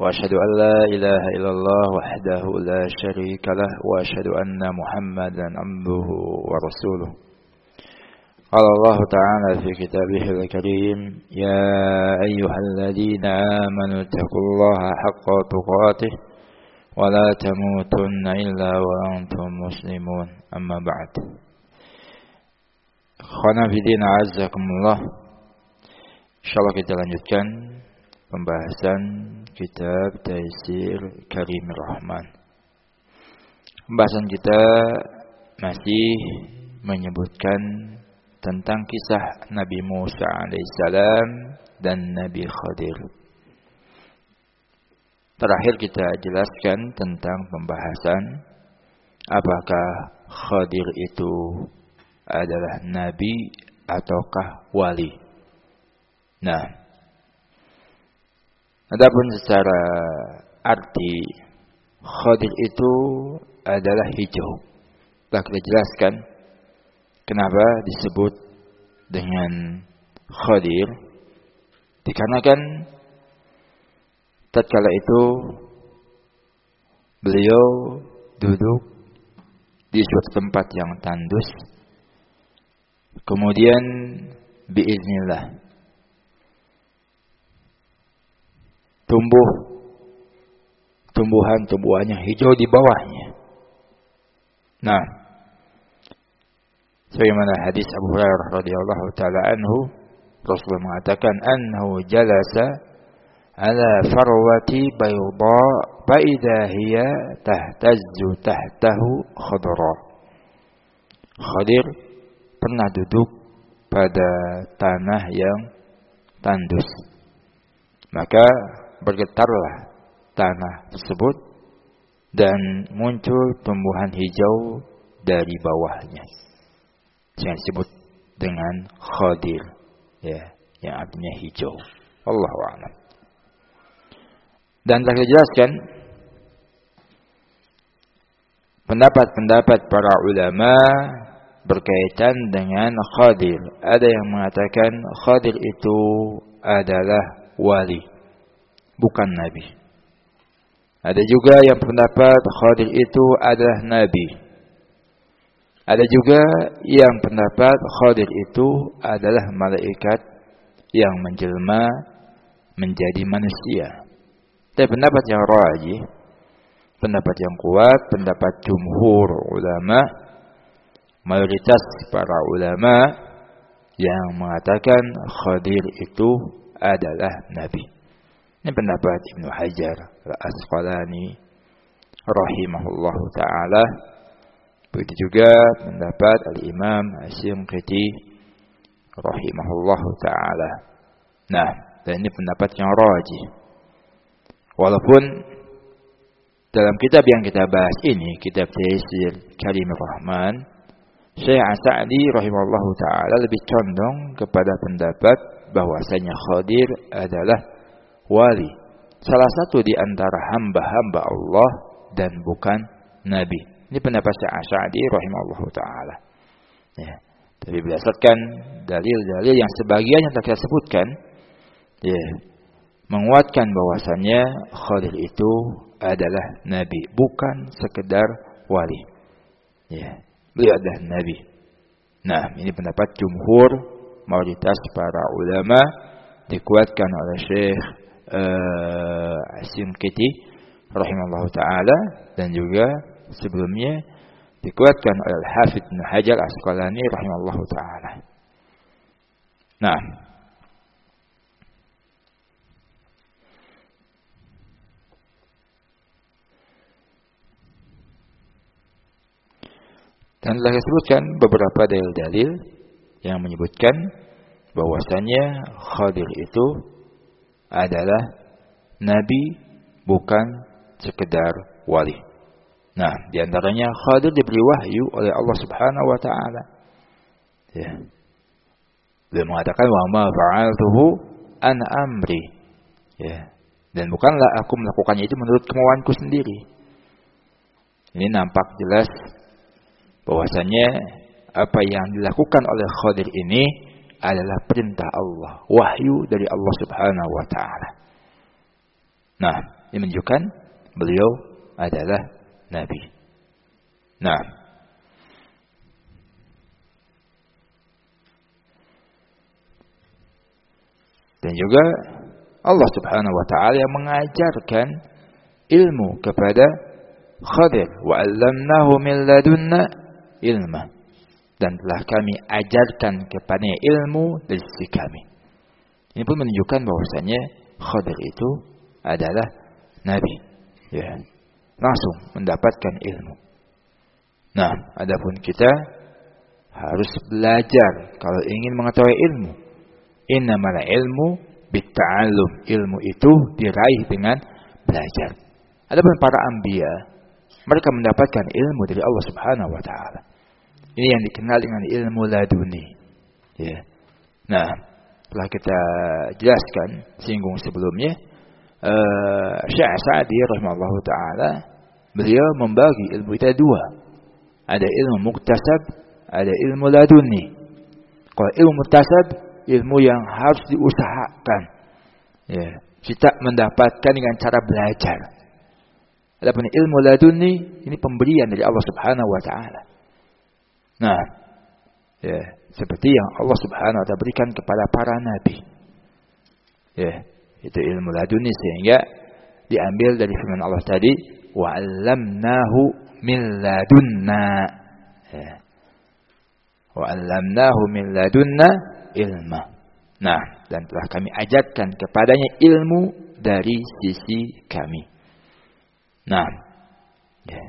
وأشهد أن لا إله إلا الله وحده لا شريك له وأشهد أن محمدا عبده ورسوله. قال الله تعالى في كتابه الكريم: يا أيها الذين آمنوا اتقوا الله حق تقاته ولا تموتن إلا وأنتم مسلمون. أما بعد. Khana fidin a'azzakumullah. Insyaallah kita lanjutkan pembahasan kitab Taisir Karimir Rahman. Pembahasan kita masih menyebutkan tentang kisah Nabi Musa alaihissalam dan Nabi Khadir. Terakhir kita jelaskan tentang pembahasan apakah Khadir itu adalah nabi ataukah wali. Nah, adapun secara arti Khadir itu adalah hijau. Telah kita jelaskan kenapa disebut dengan Khadir. Dikarenakan tatkala itu beliau duduk di suatu tempat yang tandus. Kemudian biiznillah tumbuhan-tumbuhannya hijau di bawahnya. Nah, sebagaimana hadis Abu Hurairah radhiyallahu taala anhu, Rasulullah mengatakan annahu jalasa ala farwati bayda fa idza hiya tahtazzu tahtahu khadra. Khadir pernah duduk pada tanah yang tandus. Maka bergetarlah tanah tersebut dan muncul tumbuhan hijau dari bawahnya. Yang disebut dengan Khadir, ya, yang artinya hijau. Allahu a'lam. Dan telah dijelaskan pendapat-pendapat para ulama berkaitan dengan Khadir. Ada yang mengatakan Khadir itu adalah wali, bukan nabi. Ada juga yang pendapat Khadir itu adalah nabi. Ada juga yang pendapat Khadir itu adalah malaikat yang menjelma menjadi manusia. Tapi pendapat yang rajih, pendapat yang kuat, pendapat jumhur ulama, mayoritas para ulama yang mengatakan Khadir itu adalah nabi. Ini pendapat Ibnu Hajar Al-Asqalani rahimahullahu taala. Begitu juga pendapat Al-Imam Asy-Syanqiti rahimahullahu taala. Nah, dan ini pendapat yang rajih. Walaupun dalam kitab yang kita bahas ini, kitab Taisir Karimir Rahman, Syekh As-Sa'di rahimahullahu taala lebih condong kepada pendapat bahwasanya Khadir adalah wali, salah satu di antara hamba-hamba Allah dan bukan nabi. Ini pendapat Syekh As-Sa'di rahimahullahu taala. Ya, tapi berdasarkan dalil-dalil yang sebagian yang telah kita sebutkan, ya, menguatkan bahwasanya Khadir itu adalah nabi, bukan sekedar wali. Ya, beliau adalah nabi. Nah, ini pendapat jumhur mayoritas para ulama, dikuatkan oleh Syekh Asy-Syanqiti rahimahullahu taala, dan juga sebelumnya dikuatkan oleh Al-Hafidz Ibnu Hajar Al-Asqalani rahimahullahu taala. Nah, dan telah disebutkan beberapa dalil-dalil yang menyebutkan bahwasanya Khadir itu adalah nabi, bukan sekedar wali. Nah, di antaranya Khadir diberi wahyu oleh Allah Subhanahu wa taala. Ya. Beliau mengatakan wa ma fa'altuhu an amri. Ya. Dan bukanlah aku melakukannya itu menurut kemauanku sendiri. Ini nampak jelas bahwasanya apa yang dilakukan oleh Khadir ini adalah perintah Allah, wahyu dari Allah Subhanahu wa taala. Nah, Ini menunjukkan beliau adalah Nabi. Nah, dan juga Allah Subhanahu wa taala yang mengajarkan ilmu kepada Khadir, wa 'allamnahu min ladunna ilma, dan telah kami ajarkan kepadanya ilmu dari sisi kami. Ini pun menunjukkan bahwasanya Khadir itu adalah nabi, ya, langsung mendapatkan ilmu. Nah, adapun kita harus belajar kalau ingin mengetahui ilmu. Innamal ilmu bitta'allum. Ilmu itu diraih dengan belajar. Adapun para anbiya, mereka mendapatkan ilmu dari Allah Subhanahu wa taala. Ini yang dikenal dengan ilmu laduni. Ya. Nah, telah kita jelaskan singgung sebelumnya, Syekh Sa'di rahimahullahu taala, beliau membagi ilmu itu dua. Ada ilmu muktasab, ada ilmu laduni. Kalau ilmu muktasab, ilmu yang harus diusahakan. Ya, kita mendapatkan dengan cara belajar. Adapun ilmu laduni, ini pemberian dari Allah Subhanahu wa taala. Nah, ya, seperti yang Allah Subhanahu wa taala berikan kepada para nabi. Ya, itu ilmu laduni, sehingga diambil dari firman Allah tadi, wa 'allamnahu min ladunna. Ya. Wa 'allamnahu min ladunna ilma. Nah, dan telah kami ajarkan kepadanya ilmu dari sisi kami. Nah, ya.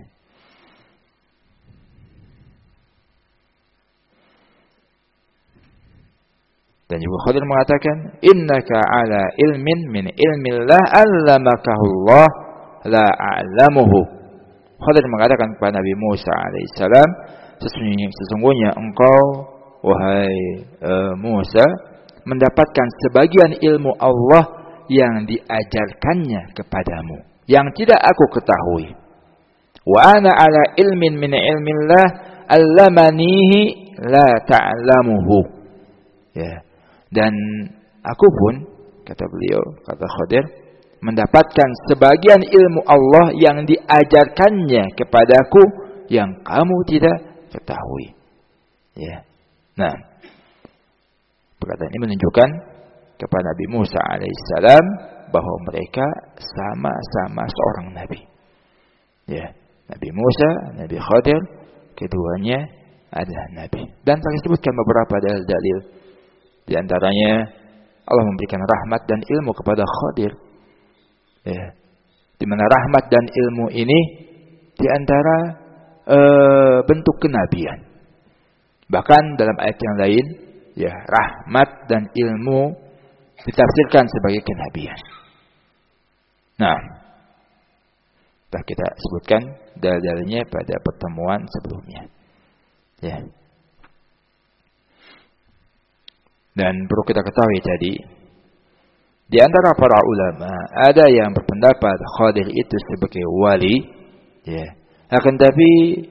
Dan juga Khadir mengatakan, innaka ala ilmin min ilmillah 'allamakahullah la a'lamuhu. Khadir mengatakan kepada Nabi Musa alaihissalam, sesungguhnya engkau, wahai Musa, mendapatkan sebagian ilmu Allah yang diajarkannya kepadamu, yang tidak aku ketahui. Wa ana ala ilmin min ilmillah 'allamanihi la ta'lamuhu. Ya. Dan aku pun, kata beliau, kata Khadir, mendapatkan sebagian ilmu Allah yang diajarkannya kepadaku yang kamu tidak ketahui. Ya. Nah, perkataan ini menunjukkan kepada Nabi Musa alaihissalam bahwa mereka sama-sama seorang nabi. Ya, Nabi Musa, Nabi Khadir, keduanya adalah nabi. Dan saya sebutkan beberapa dalil-dalil. Di antaranya Allah memberikan rahmat dan ilmu kepada Khadir. Ya. Di mana rahmat dan ilmu ini di antara bentuk kenabian. Bahkan dalam ayat yang lain, ya, rahmat dan ilmu ditafsirkan sebagai kenabian. Nah, telah kita sebutkan dalil-dalilnya pada pertemuan sebelumnya. Ya. Dan perlu kita ketahui tadi, di antara para ulama ada yang berpendapat Khadir itu sebagai wali, ya. Akan tapi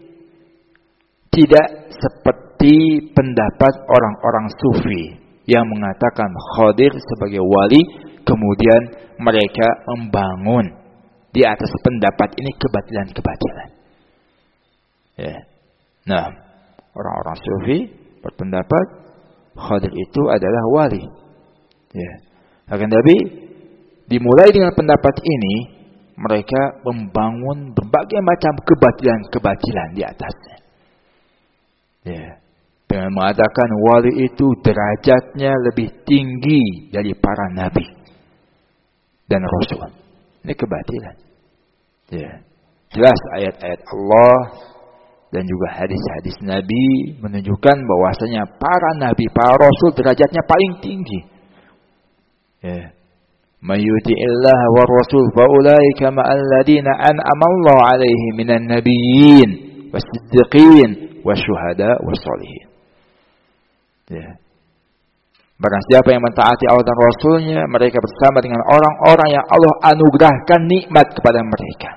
tidak seperti pendapat orang-orang sufi yang mengatakan Khadir sebagai wali, kemudian mereka membangun di atas pendapat ini kebatilan-kebatilan. Ya. Nah, orang-orang sufi berpendapat Khadir itu adalah wali. Ya. Akan tapi dimulai dengan pendapat ini, mereka membangun berbagai macam kebatilan-kebatilan di atasnya. Ya. Dengan mengatakan wali itu derajatnya lebih tinggi dari para nabi dan rasul. Ini kebatilan. Ya. Jelas ayat-ayat Allah dan juga hadis-hadis Nabi menunjukkan bahwasanya para nabi, para rasul derajatnya paling tinggi. Ya. May yuti'illah wa rasul fa ulaika ma'al ladina an'ama Allah 'alaihim minan nabiyyin was-siddiqin wasyuhada was-shalihin. Ya. Barang siapa yang mentaati Allah dan Rasulnya, mereka bersama dengan orang-orang yang Allah anugerahkan nikmat kepada mereka.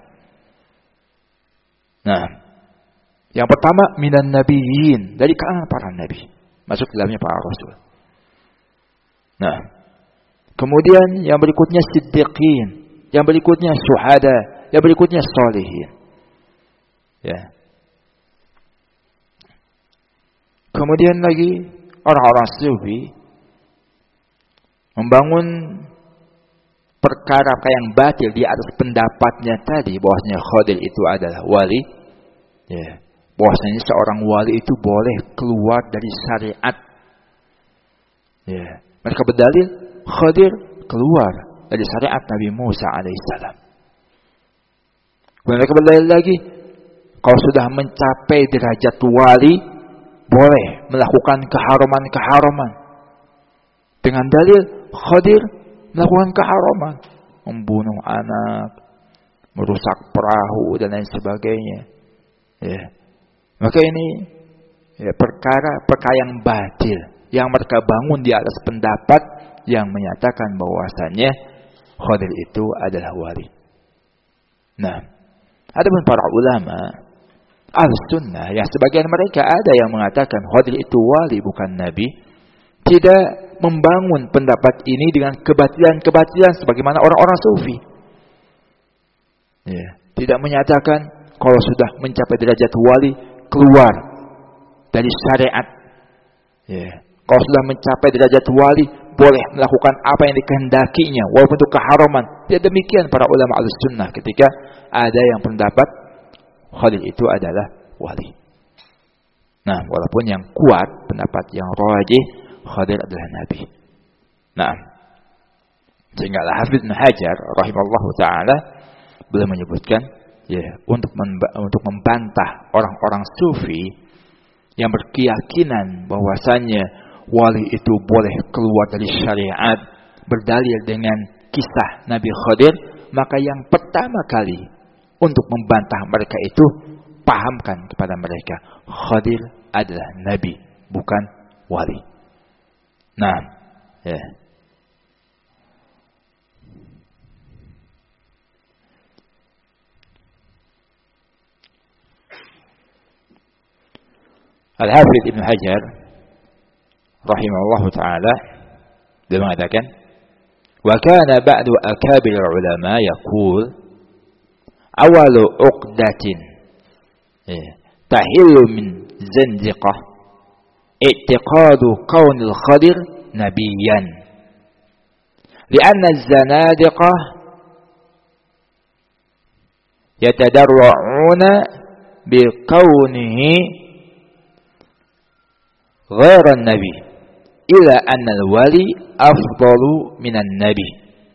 Nah, yang pertama minan nabiyyin, dari kalangan para nabi, masuk dalamnya para rasul. Nah, kemudian yang berikutnya siddiqin, yang berikutnya syuhada, yang berikutnya sholihin. Ya. Kemudian lagi orang-orang sufi membangun perkara yang batil di atas pendapatnya tadi bahwasanya Khadir itu adalah wali. Ya. Bahwasanya seorang wali itu boleh keluar dari syariat. Ya. Mereka berdalil Khadir keluar dari syariat Nabi Musa alaihissalam. Mereka berdalil lagi kalau sudah mencapai derajat wali boleh melakukan keharaman-keharaman. Dengan dalil Khadir melakukan keharaman, membunuh anak, merusak perahu dan lain sebagainya. Ya. Maka ini perkara yang batil yang mereka bangun di atas pendapat yang menyatakan bahwasannya Khadir itu adalah wali. Nah, adapun para ulama Ahlussunnah yang sebagian mereka ada yang mengatakan Khadir itu wali bukan nabi, tidak membangun pendapat ini dengan kebatilan-kebatilan sebagaimana orang-orang sufi. Ya, tidak menyatakan kalau sudah mencapai derajat wali keluar dari syariat. Ya, kalau sudah mencapai derajat wali boleh melakukan apa yang dikehendakinya walaupun itu keharaman. Tidak demikian para ulama Ahlussunnah ketika ada yang pendapat Khadir itu adalah wali. Nah, walaupun yang kuat pendapat yang rajih Khadir adalah nabi. Nah, sehingga Al-Hafidz Ibnu Hajar rahimallahu taala beliau menyebutkan untuk membantah orang-orang sufi yang berkeyakinan bahwasanya wali itu boleh keluar dari syariat berdalil dengan kisah Nabi Khadir, maka yang pertama kali untuk membantah mereka itu pahamkan kepada mereka Khadir adalah nabi bukan wali. Nah, ya. Al-Hafidz Ibnu Hajar rahimahullahu taala dia mengatakan wa kana ba'du akabir ulama yaqul awalu uqdatin tahillu min zandiqah i'tiqadu kaunil Khadir nabiyan li'anna az-zanadiqah yatadarra'una biqaunihi غير النبي إلا أن الولي أفضل من النبي.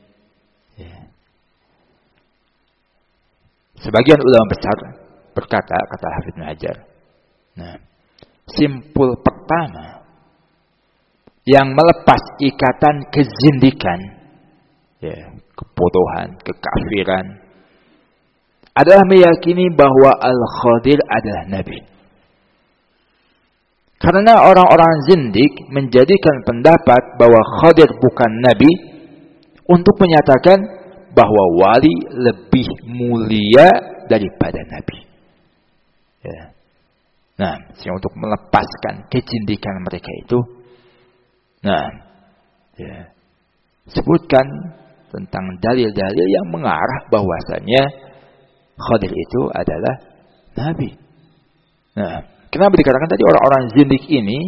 Sebagian ulama besar berkata, kata Hafidz Ibnu Hajar, nah, simpul pertama yang melepas ikatan kezindikan, kebodohan, kekafiran, adalah meyakini bahwa Al-Khadir adalah nabi. Karena orang-orang zindik menjadikan pendapat bahwa Khadir bukan nabi untuk menyatakan bahwa wali lebih mulia daripada nabi. Ya. Nah, untuk melepaskan kezindikan mereka itu, sebutkan tentang dalil-dalil yang mengarah bahwasanya Khadir itu adalah nabi. Nah, kenapa dikatakan tadi orang-orang zindik ini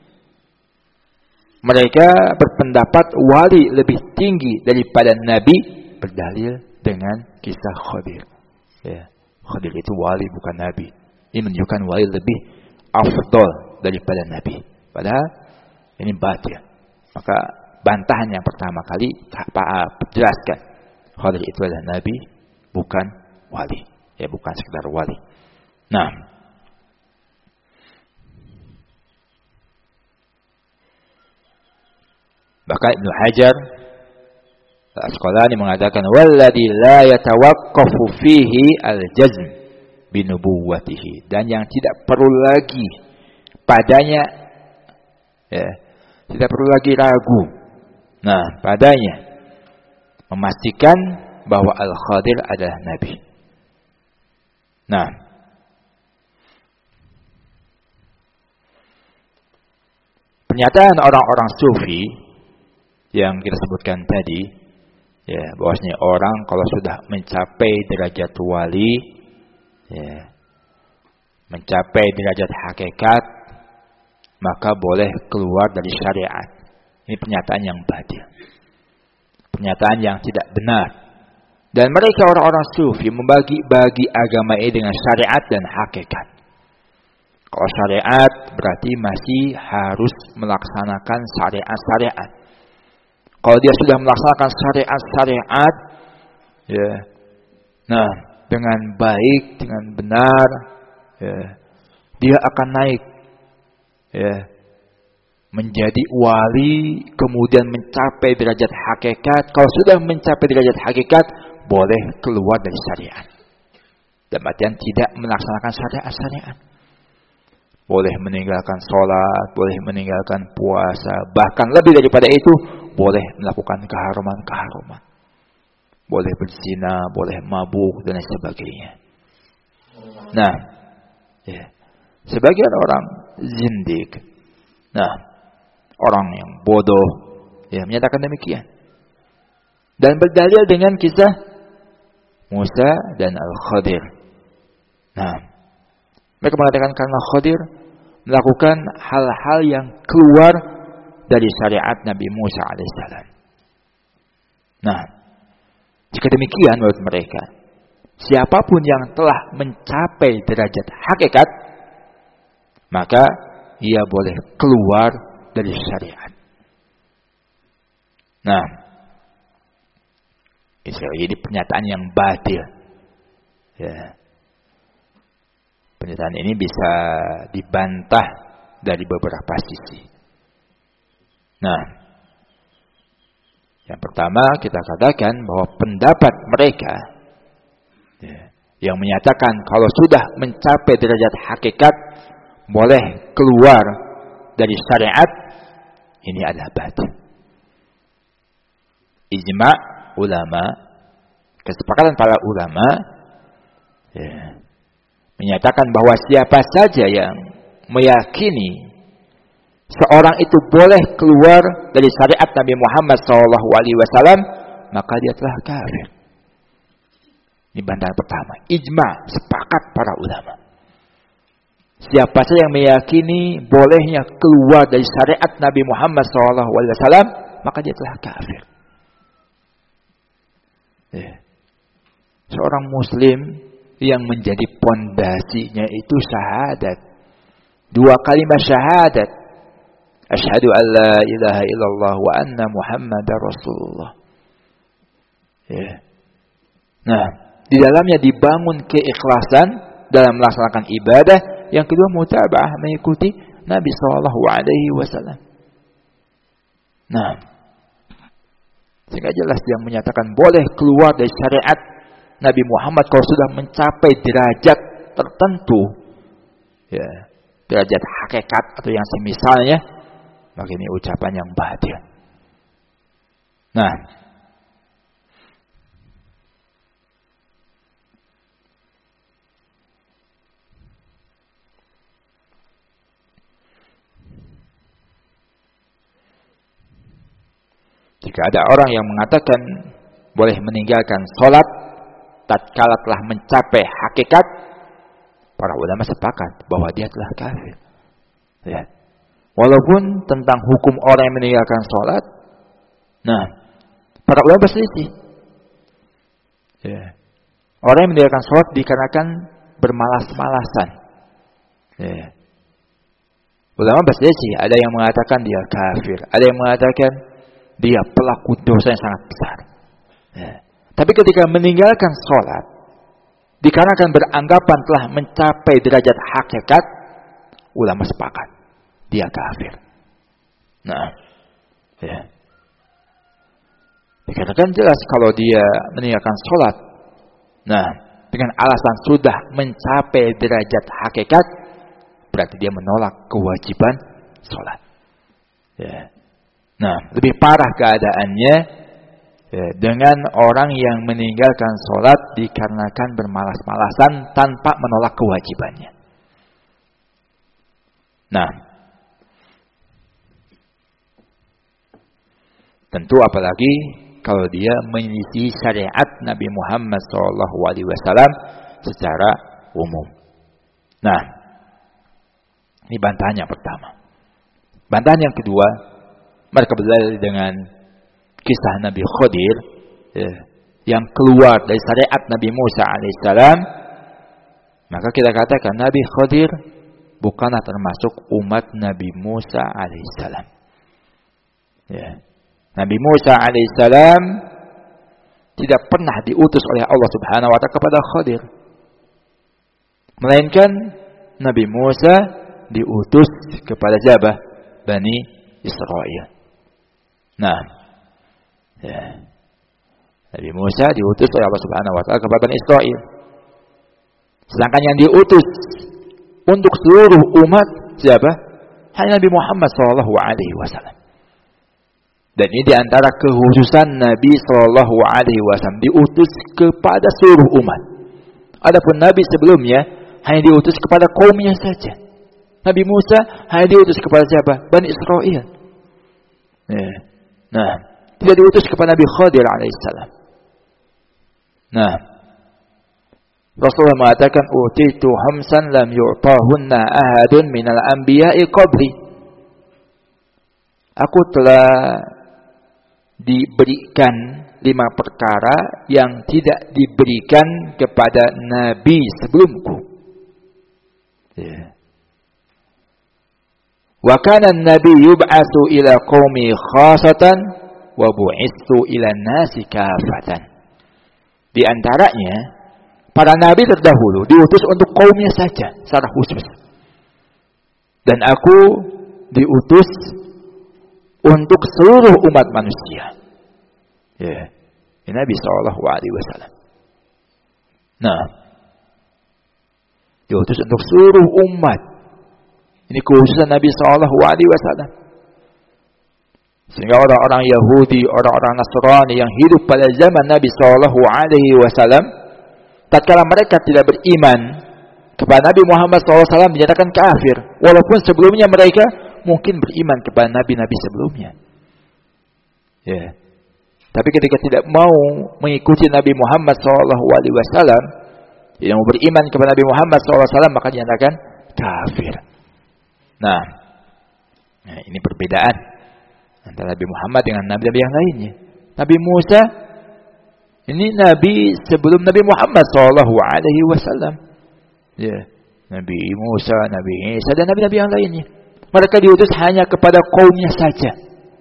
mereka berpendapat wali lebih tinggi daripada nabi berdalil dengan kisah Khadir. Ya, Khadir itu wali bukan nabi. Ini menunjukkan wali lebih afdal daripada nabi. Padahal ini batil. Maka bantahan yang pertama kali jelaskan Khadir itu adalah nabi bukan wali. Ya, bukan sekedar wali. Nah, bahkan Ibnu Hajar Al-Asqalani mengatakan walladzi la yatawaqqafu fihi al-jazm binubuwwatihi, dan yang tidak perlu lagi padanya tidak perlu lagi ragu padanya memastikan bahwa Al-Khadir adalah nabi. Nah, pernyataan orang-orang sufi yang kita sebutkan tadi Ya, bahwasanya orang kalau sudah mencapai derajat wali, ya, mencapai derajat hakikat, maka boleh keluar dari syariat. Ini pernyataan yang batil. Pernyataan yang tidak benar. Dan mereka orang-orang sufi membagi-bagi agama ini dengan syariat dan hakikat. Kalau syariat berarti masih harus melaksanakan syariat-syariat. Kalau dia sudah melaksanakan syariat-syariat, ya, nah dengan baik, dengan benar, ya, dia akan naik, ya, menjadi wali, kemudian mencapai derajat hakikat. Kalau sudah mencapai derajat hakikat, boleh keluar dari syariat. Dan artian tidak melaksanakan syariat-syariat. Boleh meninggalkan sholat, boleh meninggalkan puasa, bahkan lebih daripada itu, boleh melakukan keharuman-keharuman. Boleh berzina, boleh mabuk, dan lain sebagainya. Nah, ya, sebagian orang zindik, nah, orang yang bodoh, ya, menyatakan demikian. Dan berdalil dengan kisah Musa dan Al-Khadir. Nah, mereka mengatakan karena Khadir melakukan hal-hal yang keluar dari syariat Nabi Musa alaihissalam. Nah, jika demikian menurut mereka, siapapun yang telah mencapai derajat hakikat, maka ia boleh keluar dari syariat. Nah, ini pernyataan yang batil. Ya. Pernyataan ini bisa dibantah dari beberapa sisi. Nah, yang pertama kita katakan bahwa pendapat mereka, ya, yang menyatakan kalau sudah mencapai derajat hakikat boleh keluar dari syariat, ini adalah batil. Ijma' ulama, kesepakatan para ulama, ya, menyatakan bahwa siapa saja yang meyakini seorang itu boleh keluar dari syariat Nabi Muhammad SAW, maka dia telah kafir. Ini bantahan pertama. Ijma, sepakat para ulama. Siapa saja yang meyakini bolehnya keluar dari syariat Nabi Muhammad SAW, maka dia telah kafir. Seorang muslim yang menjadi pondasinya itu syahadat. 2 kalimat syahadat. Asyhadu an la ilaha illallah wa anna Muhammadar Rasulullah. Ya. Nah, di dalamnya dibangun keikhlasan dalam melaksanakan ibadah. Yang kedua, mutaba'ah, mengikuti Nabi SAW. Nah, sehingga jelas dia menyatakan boleh keluar dari syariat Nabi Muhammad kalau sudah mencapai derajat tertentu, ya, derajat hakikat atau yang semisalnya, maka ini ucapan yang batil. Nah, jika ada orang yang mengatakan boleh meninggalkan sholat tatkala telah mencapai hakikat, para ulama sepakat bahwa dia telah kafir. Ya. Walaupun tentang hukum orang yang meninggalkan sholat, nah, para ulama berselisih. Ya. Orang yang meninggalkan sholat dikarenakan bermalas-malasan. Ya. Ulama berselisih. Ada yang mengatakan dia kafir, ada yang mengatakan dia pelaku dosa yang sangat besar. Ya. Tapi ketika meninggalkan sholat, dikarenakan beranggapan telah mencapai derajat hakikat, ulama sepakat dia kafir. Nah, ya. Dikarenakan jelas kalau dia meninggalkan sholat, nah, dengan alasan sudah mencapai derajat hakikat, berarti dia menolak kewajiban sholat. Ya. Nah, lebih parah keadaannya, ya, dengan orang yang meninggalkan sholat dikarenakan bermalas-malasan tanpa menolak kewajibannya. Nah, tentu apalagi kalau dia menyelisih syariat Nabi Muhammad SAW secara umum. Nah, ini bantahan yang pertama. Bantahan yang kedua, mereka berdalil dengan kisah Nabi Khadir yang keluar dari syariat Nabi Musa alaihissalam. Maka kita katakan Nabi Khadir bukanlah termasuk umat Nabi Musa alaihissalam. Nabi Musa alaihissalam tidak pernah diutus oleh Allah Subhanahu wa ta'ala kepada Khadir, melainkan Nabi Musa diutus kepada siapa? Bani Israel. Nah, Nabi Musa diutus oleh Allah Subhanahu wa ta'ala kepada Bani Israel. Sedangkan yang diutus untuk seluruh umat siapa? Hanya Nabi Muhammad SAW. Dan ini diantara kekhususan Nabi SAW, diutus kepada seluruh umat. Adapun Nabi sebelumnya hanya diutus kepada kaumnya saja. Nabi Musa hanya diutus kepada siapa? Bani Israel. Nah, tidak diutus kepada Nabi Khadir alaihissalam. Nah, Rasulullah mengatakan, "Utitu khamsan lam yu'tahunna ahadun minal anbiya'i qabli." Aku telah diberikan 5 perkara yang tidak diberikan kepada nabi sebelumku. Wa kana an-nabi yub'atsu ila qaumi khassatan wa bu'itsu ila an-nasi kafatan. Di antaranya para nabi terdahulu diutus untuk kaumnya saja secara khusus. Dan aku diutus untuk seluruh umat manusia. Ini Nabi SAW. Nah, diutus untuk seluruh umat. Ini kekhususan Nabi SAW. Sehingga orang-orang Yahudi, orang-orang Nasrani yang hidup pada zaman Nabi SAW, tatkala mereka tidak beriman kepada Nabi Muhammad SAW, dinyatakan kafir. Walaupun sebelumnya mereka mungkin beriman kepada nabi-nabi sebelumnya. Tapi ketika tidak mau mengikuti Nabi Muhammad SAW, tidak mau beriman kepada Nabi Muhammad SAW, maka dinyatakan kafir. Nah, ini perbedaan antara Nabi Muhammad dengan nabi-nabi yang lainnya. Nabi Musa ini nabi sebelum Nabi Muhammad SAW. Nabi Musa, Nabi Isa, dan nabi-nabi yang lainnya. Mereka diutus hanya kepada kaumnya saja.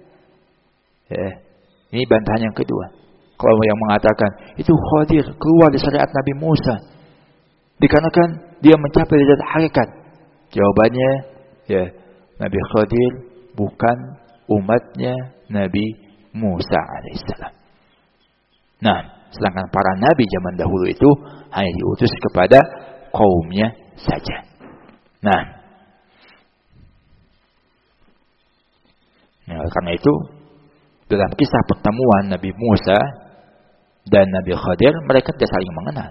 Ini bantahan yang kedua. Kalau yang mengatakan itu Khadir keluar dari syariat Nabi Musa dikarenakan dia mencapai derajat hakikat. Jawabannya, Nabi Khadir bukan umatnya Nabi Musa alaihissalam. Nah, sedangkan para nabi zaman dahulu itu hanya diutus kepada kaumnya saja. Nah, karena itu dalam kisah pertemuan Nabi Musa dan Nabi Khadir, mereka tidak saling mengenal.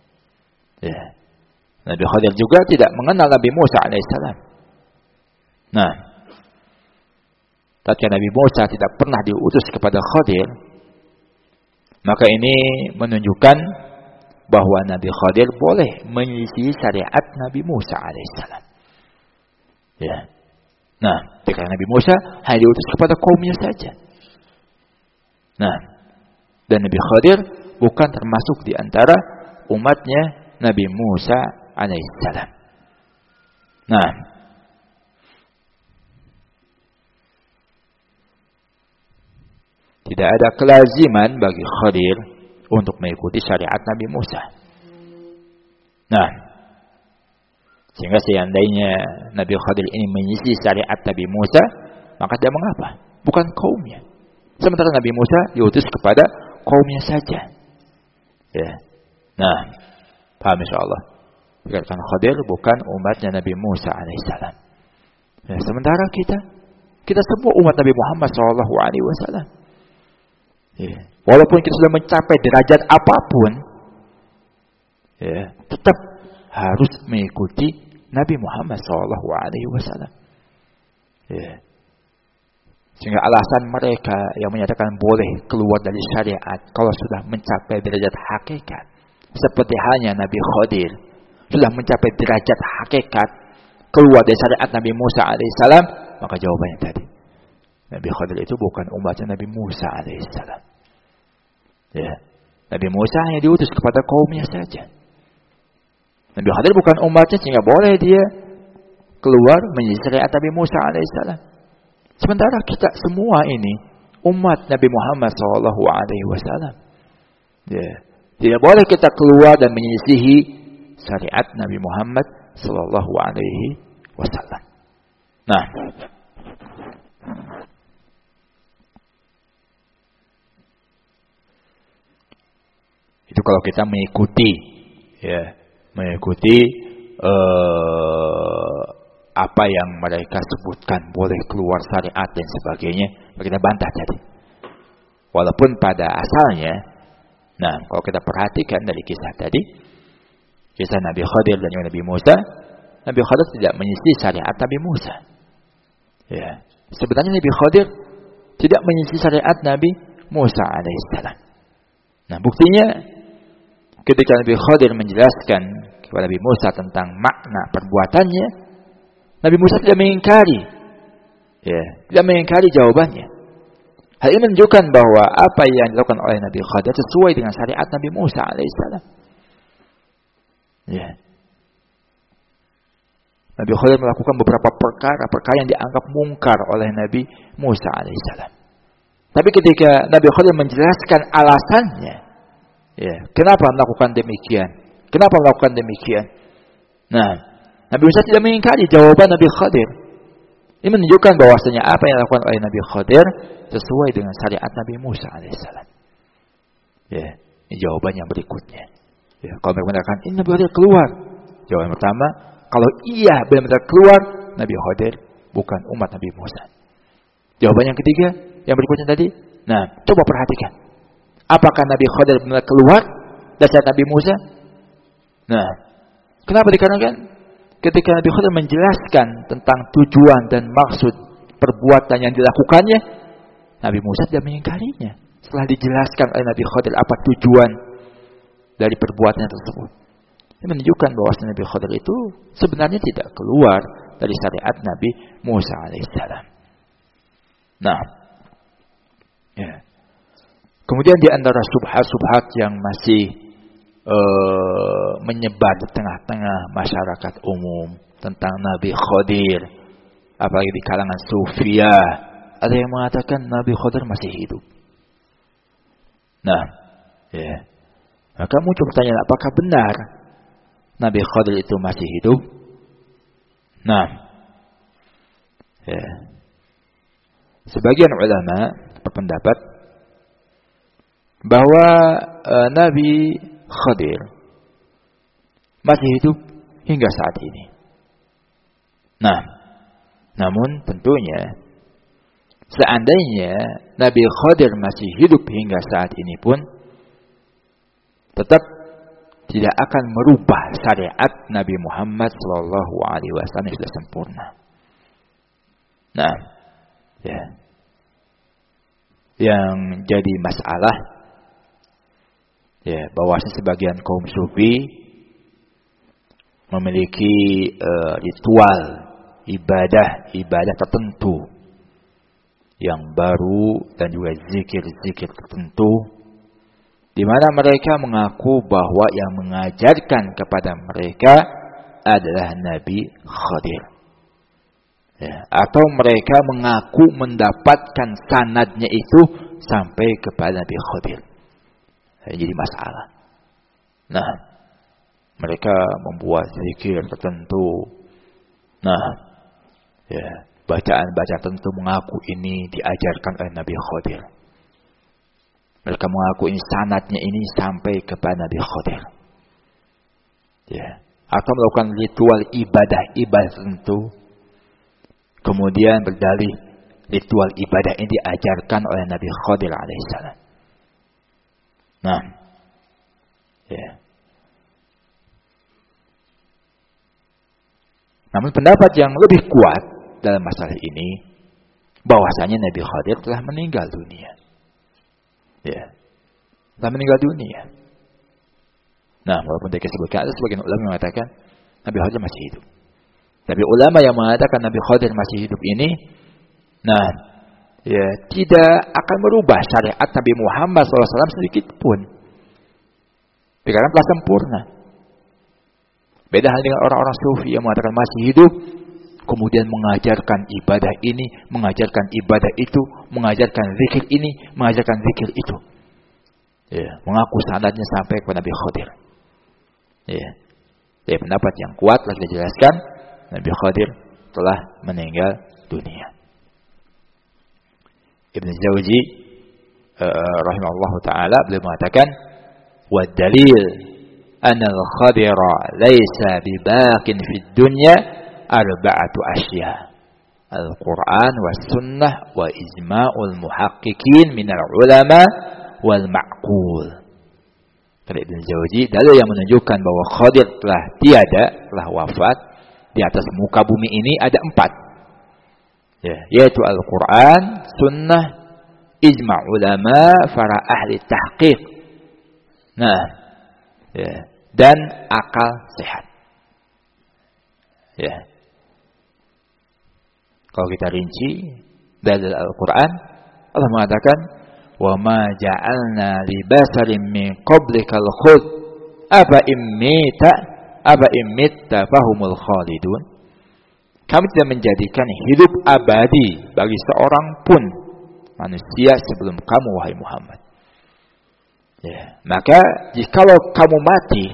Nabi Khadir juga tidak mengenal Nabi Musa alaihissalam. Nah, tatkala Nabi Musa tidak pernah diutus kepada Khadir, maka ini menunjukkan bahwa Nabi Khadir boleh menyelisih syariat Nabi Musa alaihissalam. Nah, ketika Nabi Musa hanya diutus kepada kaumnya saja. Nah, dan Nabi Khadir bukan termasuk di antara umatnya Nabi Musa alaihissalam. Nah, tidak ada kelaziman bagi Khadir untuk mengikuti syariat Nabi Musa. Nah, sehingga seandainya Nabi Khadir ini menyelisih syariat Nabi Musa, maka tidak mengapa, bukan kaumnya. Sementara Nabi Musa diutus kepada kaumnya saja. Nah, paham insyaallah. Dikatakan Khadir bukan umatnya Nabi Musa alaihissalam. Sementara kita semua umat Nabi Muhammad SAW. Walaupun kita sudah mencapai derajat apapun, tetap harus mengikuti Nabi Muhammad SAW. Sehingga alasan mereka yang menyatakan boleh keluar dari syariat kalau sudah mencapai derajat hakikat, seperti halnya Nabi Khadir sudah mencapai derajat hakikat keluar dari syariat Nabi Musa alaihissalam, maka jawabannya tadi, Nabi Khadir itu bukan umatnya Nabi Musa alaihissalam. Ya, Nabi Musa hanya diutus kepada kaumnya saja. Nabi Khadir bukan umatnya, sehingga boleh dia keluar menjadi syariat Nabi Musa alaihissalam. Sementara kita semua ini umat Nabi Muhammad SAW. Ya, tidak boleh kita keluar dan menyisihi syariat Nabi Muhammad SAW. Nah, itu kalau kita mengikuti, ya, mengikuti apa yang mereka sebutkan boleh keluar syariat dan sebagainya, kita bantah tadi. Walaupun pada asalnya, nah kalau kita perhatikan dari kisah tadi, kisah Nabi Khadir dan Nabi Musa, Nabi Khadir tidak menyisi syariat Nabi Musa. Ya, sebenarnya Nabi Khadir tidak menyisi syariat Nabi Musa alaihissalam. Nah, buktinya ketika Nabi Khadir menjelaskan kepada Nabi Musa tentang makna perbuatannya, Nabi Musa tidak mengingkari, ya, tidak mengingkari jawabannya. Hal ini menunjukkan bahwa apa yang dilakukan oleh Nabi Khadir sesuai dengan syariat Nabi Musa alaihissalam. Ya. Nabi Khadir melakukan beberapa perkara yang dianggap mungkar oleh Nabi Musa alaihissalam. Tapi ketika Nabi Khadir menjelaskan alasannya, ya, kenapa melakukan demikian? Kenapa melakukan demikian? Nah, Nabi Musa tidak mengingkari jawaban Nabi Khadir. Ini menunjukkan bahwasanya apa yang dilakukan oleh Nabi Khadir sesuai dengan syariat Nabi Musa alaihissalam. Ya, ini jawaban yang berikutnya. Ya, kalau mereka mengatakan ini Nabi Khadir keluar, jawaban pertama, kalau iya benar-benar keluar, Nabi Khadir bukan umat Nabi Musa. Jawaban yang ketiga, yang berikutnya tadi, nah, coba perhatikan. Apakah Nabi Khadir benar keluar dari syariat Nabi Musa? Nah, kenapa? Dikarenakan ketika Nabi Khadir menjelaskan tentang tujuan dan maksud perbuatan yang dilakukannya, Nabi Musa tidak mengingkarinya. Setelah dijelaskan oleh Nabi Khadir apa tujuan dari perbuatannya tersebut, ini menunjukkan bahwa Nabi Khadir itu sebenarnya tidak keluar dari syariat Nabi Musa alaihissalam. Nah, ya. Kemudian di antara subhat-subhat yang masih menyebar di tengah-tengah masyarakat umum tentang Nabi Khadir, apalagi di kalangan Sufiyah, ada yang mengatakan Nabi Khadir masih hidup. Nah, ya, maka muncul pertanyaan, apakah benar Nabi Khadir itu masih hidup? Nah, ya, sebagian ulama berpendapat bahwa Nabi Khadir masih hidup hingga saat ini. Nah, namun tentunya seandainya Nabi Khadir masih hidup hingga saat ini pun tetap tidak akan merubah syariat Nabi Muhammad SAW yang sudah sempurna. Nah, ya, yang jadi masalah, ya, bahwa sebagian kaum sufi memiliki ritual ibadah tertentu yang baru dan juga zikir-zikir tertentu, di mana mereka mengaku bahwa yang mengajarkan kepada mereka adalah Nabi Khadir, ya, atau mereka mengaku mendapatkan sanadnya itu sampai kepada Nabi Khadir. Jadi masalah. Nah, mereka membuat zikir tertentu. Nah, ya, bacaan-bacaan tertentu mengaku ini diajarkan oleh Nabi Khadir. Mereka mengaku ini sanadnya ini sampai kepada Nabi Khadir. Ya, atau melakukan ritual ibadah tertentu. Kemudian berdalih ritual ibadah ini diajarkan oleh Nabi Khadir alaihissalam. Nah, ya. Namun pendapat yang lebih kuat dalam masalah ini bahwasanya Nabi Khadir telah meninggal dunia. Ya. Telah meninggal dunia. Nah, walaupun tidak disebutkan, ada sebagian ulama yang mengatakan Nabi Khadir masih hidup. Tapi ulama yang mengatakan Nabi Khadir masih hidup ini, nah, ya, tidak akan merubah syariat Nabi Muhammad SAW sedikit pun. Karena telah sempurna. Beda hal dengan orang-orang sufi yang mengatakan masih hidup, kemudian mengajarkan ibadah ini, mengajarkan ibadah itu, mengajarkan zikir ini, mengajarkan zikir itu. Ya, mengaku sanadnya sampai kepada Nabi Khadir. Ya. Dari pendapat yang kuat telah dijelaskan, Nabi Khadir telah meninggal dunia. Ibn Jauzi rahimahullah taala beliau mengatakan, wa dalil anna al-Khadira laysa bibaqin fid dunya arba'atu asya. Al-Quran wa sunnah wa ijma'ul muhaqqiqin minal ulama wal ma'qul. Kata Ibn Jauzi, dalil yang menunjukkan bahwa Khadir telah tiada, telah wafat di atas muka bumi ini ada 4. Ya, yaitu Al-Quran, sunnah, ijma' ulama, para ahli tahqiq. Nah, ya, dan akal sehat. Ya. Kalau kita rinci dalil Al-Quran, Allah mengatakan, wa ma ja'alna li basarin min qablikal khuld afa immitta fahumul khalidun. Kami tidak menjadikan hidup abadi bagi seorang pun manusia sebelum kamu, wahai Muhammad. Ya, maka jikalau kamu mati,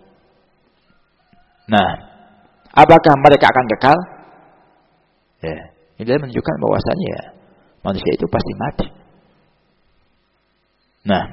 nah, apakah mereka akan kekal? Ya, ini menunjukkan bahwasanya manusia itu pasti mati. Nah,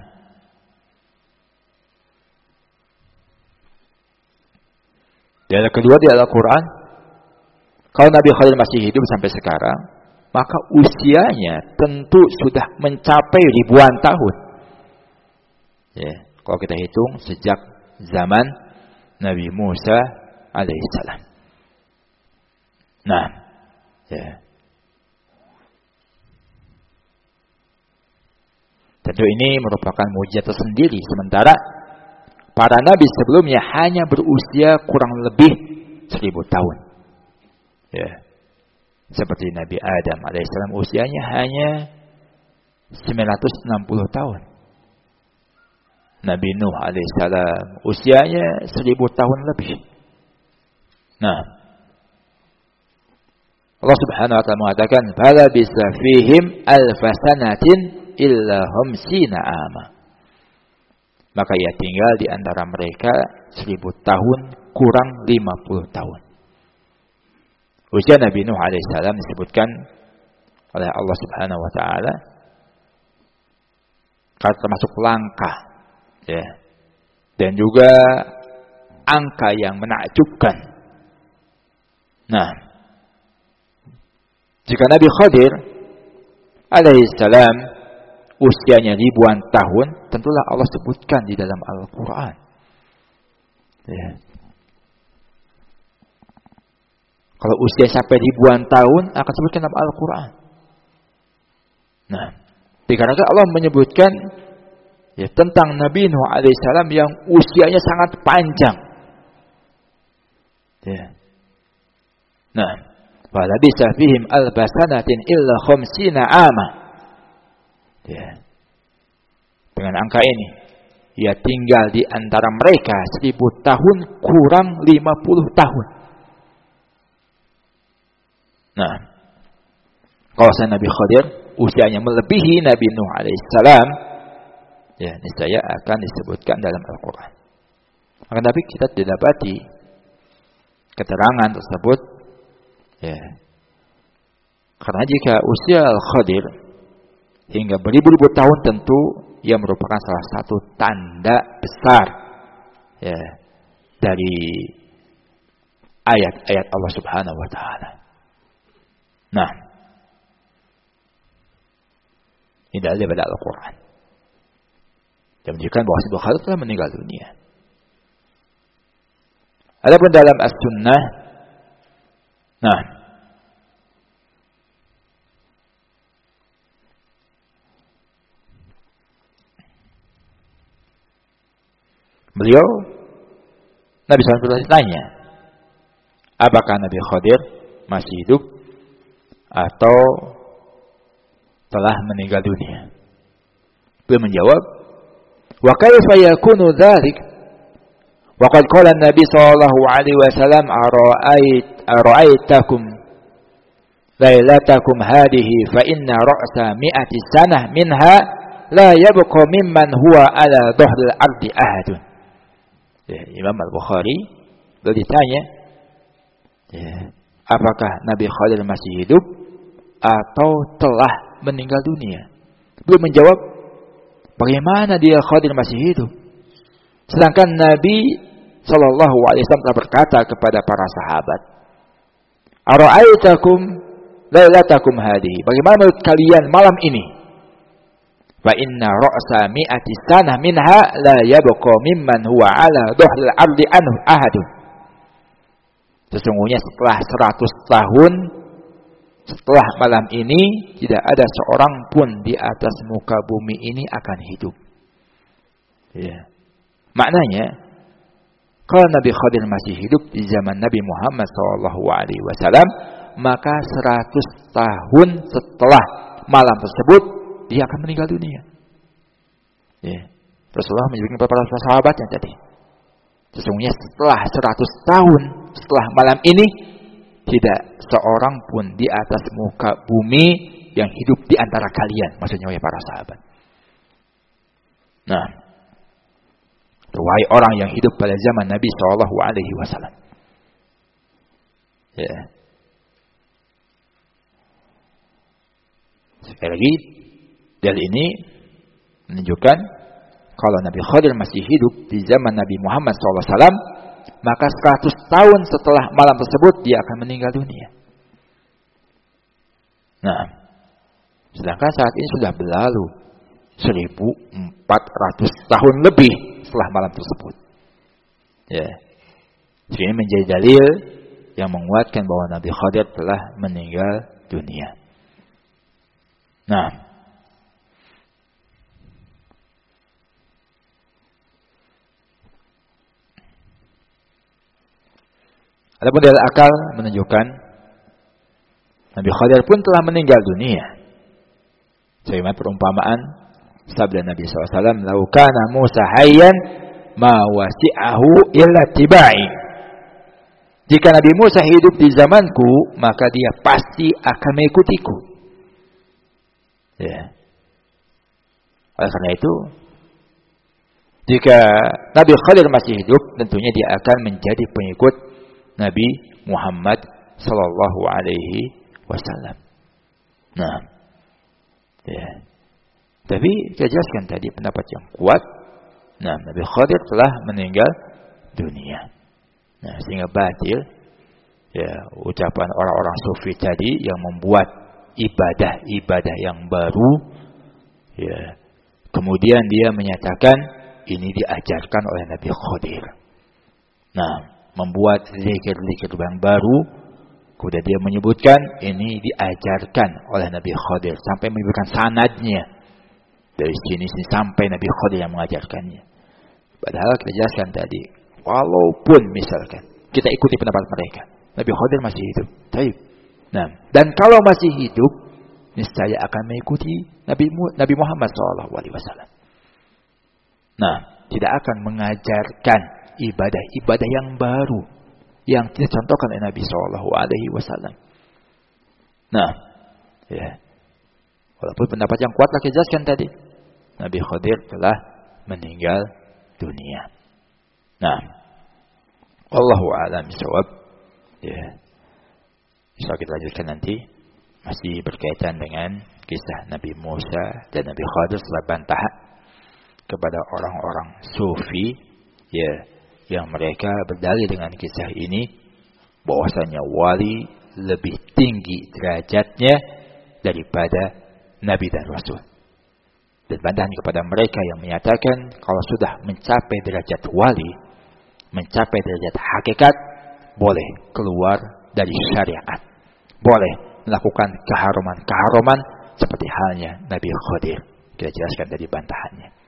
dan yang kedua di Al-Quran, kalau Nabi Khadir masih hidup sampai sekarang, maka usianya tentu sudah mencapai ribuan tahun. Ya, kalau kita hitung sejak zaman Nabi Musa alaihissalam. Nah, ya. Tentu ini merupakan mukjizat tersendiri. Sementara para nabi sebelumnya hanya berusia kurang lebih 1000 tahun. Ya. Seperti Nabi Adam alaihissalam usianya hanya 960 tahun. Nabi Nuh alaihissalam usianya 1000 tahun lebih. Nah, Allah Subhanahu wa taala mengatakan, "Fala bisa fihim alfasanatin illa humsina ama." Maka ia tinggal di antara mereka 1000 tahun kurang 50 tahun. Usia Nabi Nuh alaihissalam disebutkan oleh Allah Subhanahu wa taala termasuk langka, ya. Dan juga angka yang menakjubkan. Nah, jika Nabi Khadir alaihissalam usianya ribuan tahun, tentulah Allah sebutkan di dalam Al-Quran. Ya. Kalau usia sampai ribuan tahun, akan sebutkan dalam Al-Quran. Nah, dikarenakan Allah menyebutkan ya, tentang Nabi Nuh alaihissalam yang usianya sangat panjang. Ya. Nah, walabisa fihim albasanatin illa khamsina ama. Ya. Dengan angka ini, ia tinggal di antara mereka 1000 tahun kurang 50 tahun. Nah, kalau Nabi Khadir usianya melebihi Nabi Nuh alaihissalam, ya niscaya akan disebutkan dalam Al-Quran. Akan tapi kita tidak dapati keterangan tersebut, ya. Karena jika usia Al-Khadir hingga beribu-ribu tahun, tentu ia merupakan salah satu tanda besar, ya, dari ayat-ayat Allah Subhanahu wa taala. Nah, ini daripada Al-Quran yang menunjukkan bahwa Nabi Khadir telah meninggal dunia. Adapun dalam As-Sunnah, nah, Beliau Nabi SAW tanya, apakah Nabi Khadir masih hidup atau telah meninggal dunia? Beliau menjawab, wa kaifa yakunu dzalik? Wa qad qala an-nabi sallallahu alaihi wasallam ara'aitakum lailatakum hadhihi fa inna ra'sa mi'ati sanah minha la yabqa mimman huwa ala dhahril ardi ahadun. Imam Al-Bukhari beliau ditanya, apakah Nabi Khadir masih hidup atau telah meninggal dunia? Beliau menjawab, bagaimana dia Khadir masih hidup? Sedangkan Nabi Sallallahu Alaihi Wasallam telah berkata kepada para sahabat, Ara'aitakum lailatakum hadihi, bagaimana menurut kalian malam ini? Fa inna ra'sa mi'ati sanah minha la yabqa mimman huwa ala dhahril ardi anhu ahadun. Sesungguhnya setelah 100 tahun setelah malam ini tidak ada seorang pun di atas muka bumi ini akan hidup. Ya. Maknanya kalau Nabi Khadir masih hidup di zaman Nabi Muhammad SAW, maka 100 tahun setelah malam tersebut dia akan meninggal dunia. Ya. Rasulullah menyebutkan kepada para sahabatnya tadi, sesungguhnya setelah 100 tahun setelah malam ini tidak seorang pun di atas muka bumi yang hidup di antara kalian, maksudnya ya para sahabat. Nah, wahai orang yang hidup pada zaman Nabi SAW. Ya. Sekali lagi, dalil ini menunjukkan kalau Nabi Khadir masih hidup di zaman Nabi Muhammad SAW, maka 100 tahun setelah malam tersebut dia akan meninggal dunia. Nah, sedangkan saat ini sudah berlalu 1400 tahun lebih setelah malam tersebut. Ya. Ini menjadi dalil yang menguatkan bahwa Nabi Khadir telah meninggal dunia. Nah, adapun dalil akal menunjukkan Nabi Khadir pun telah meninggal dunia. Sebagaimana perumpamaan sabda Nabi SAW, "Lau kana Musa hayyan ma wasi'ahu illa tibai." Jika Nabi Musa hidup di zamanku, maka dia pasti akan mengikutiku. Ya. Oleh karena itu, jika Nabi Khadir masih hidup, tentunya dia akan menjadi pengikut Nabi Muhammad sallallahu alaihi wasallam. Nah, ya. Tapi saya jelaskan tadi pendapat yang kuat. Nah, Nabi Khadir telah meninggal dunia. Nah, sehingga batil ya ucapan orang-orang sufi tadi yang membuat ibadah-ibadah yang baru, ya. Kemudian dia menyatakan ini diajarkan oleh Nabi Khadir. Nah, membuat zikir-zikir yang baru, kemudian dia menyebutkan ini diajarkan oleh Nabi Khadir sampai menyebutkan sanadnya dari sini sampai Nabi Khadir yang mengajarkannya. Padahal kita jelaskan tadi, walaupun misalkan kita ikuti pendapat mereka, Nabi Khadir masih hidup. Baik. Nah, dan kalau masih hidup, niscaya akan mengikuti Nabi Muhammad SAW. Nah, tidak akan mengajarkan ibadah-ibadah yang baru yang tidak contohkan oleh Nabi SAW. Nah, ya, walaupun pendapat yang kuat lagi jelaskan tadi, Nabi Khadir telah meninggal dunia. Nah, Allahu a'lam bishawab. Ya, bisa kita lanjutkan nanti, masih berkaitan dengan kisah Nabi Musa dan Nabi Khadir setelah bantahan kepada orang-orang sufi, ya, yang mereka berdalil dengan kisah ini bahwasanya wali lebih tinggi derajatnya daripada Nabi dan Rasul. Dan bantahan kepada mereka yang menyatakan kalau sudah mencapai derajat wali, mencapai derajat hakikat, boleh keluar dari syariat, boleh melakukan keharuman-keharuman seperti halnya Nabi Khadir. Kita jelaskan dari bantahannya.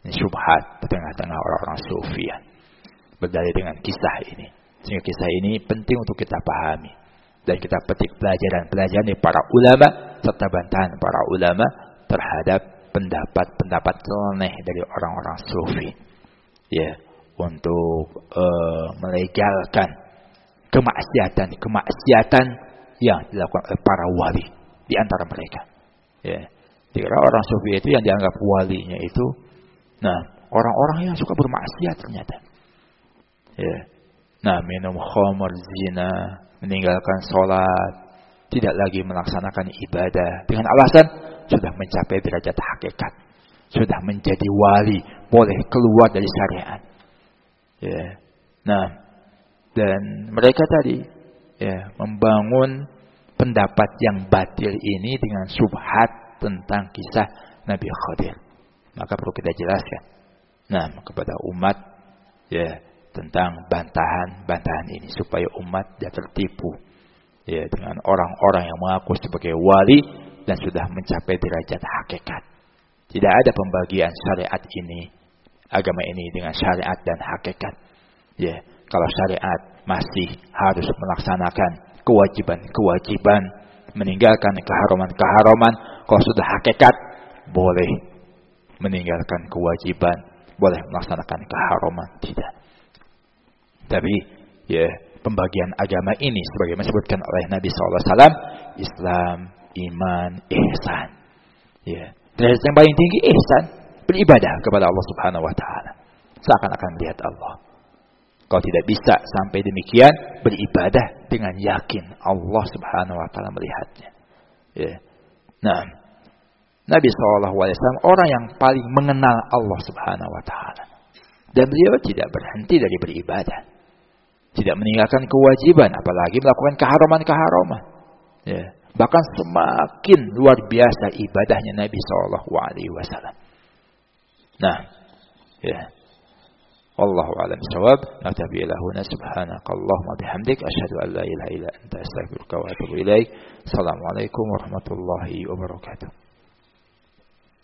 syubhat di tengah-tengah orang-orang sufian. Berdalil dengan kisah ini. Sehingga kisah ini penting untuk kita pahami. Dan kita petik pelajaran-pelajaran dari para ulama serta bantahan para ulama terhadap pendapat-pendapat nyeleneh dari orang-orang sufi. Ya, untuk melegalkan kemaksiatan yang dilakukan oleh para wali di antara mereka. Ya. Dikira orang sufi itu yang dianggap walinya itu, orang-orang yang suka bermaksiat ternyata. Ya. Minum khamr, zina, meninggalkan sholat, tidak lagi melaksanakan ibadah dengan alasan sudah mencapai derajat hakikat, sudah menjadi wali, boleh keluar dari syariat. Ya. Dan mereka tadi membangun pendapat yang batil ini dengan syubhat tentang kisah Nabi Khadir. Maka perlu kita jelaskan kepada umat tentang bantahan ini supaya umat tidak tertipu dengan orang-orang yang mengaku sebagai wali dan sudah mencapai derajat hakikat. Tidak ada pembagian syariat ini, agama ini dengan syariat dan hakikat. Kalau syariat masih harus melaksanakan kewajiban-kewajiban, meninggalkan keharaman-keharaman. Kalau sudah hakikat, boleh meninggalkan kewajiban, boleh melaksanakan keharaman, tidak. Tapi pembagian agama ini sebagaimana disebutkan oleh Nabi SAW, Islam, iman, ihsan. Derajat yang paling tinggi ihsan, beribadah kepada Allah Subhanahu wa taala. Seakan-akan melihat Allah. Kalau tidak bisa sampai demikian, beribadah dengan yakin Allah Subhanahu wa taala melihatnya. Nabi SAW orang yang paling mengenal Allah Subhanahu wa taala. Dan beliau tidak berhenti dari beribadah. Tidak meninggalkan kewajiban, apalagi melakukan keharaman-keharaman. Bahkan semakin luar biasa ibadahnya Nabi SAW. Wallahu a'lam bishawab. Naktafi ila huna, subhanakallahumma bihamdik, asyhadu an la ilaha illa anta, astaghfiruka wa atubu ilaik. Assalamualaikum warahmatullahi wabarakatuh.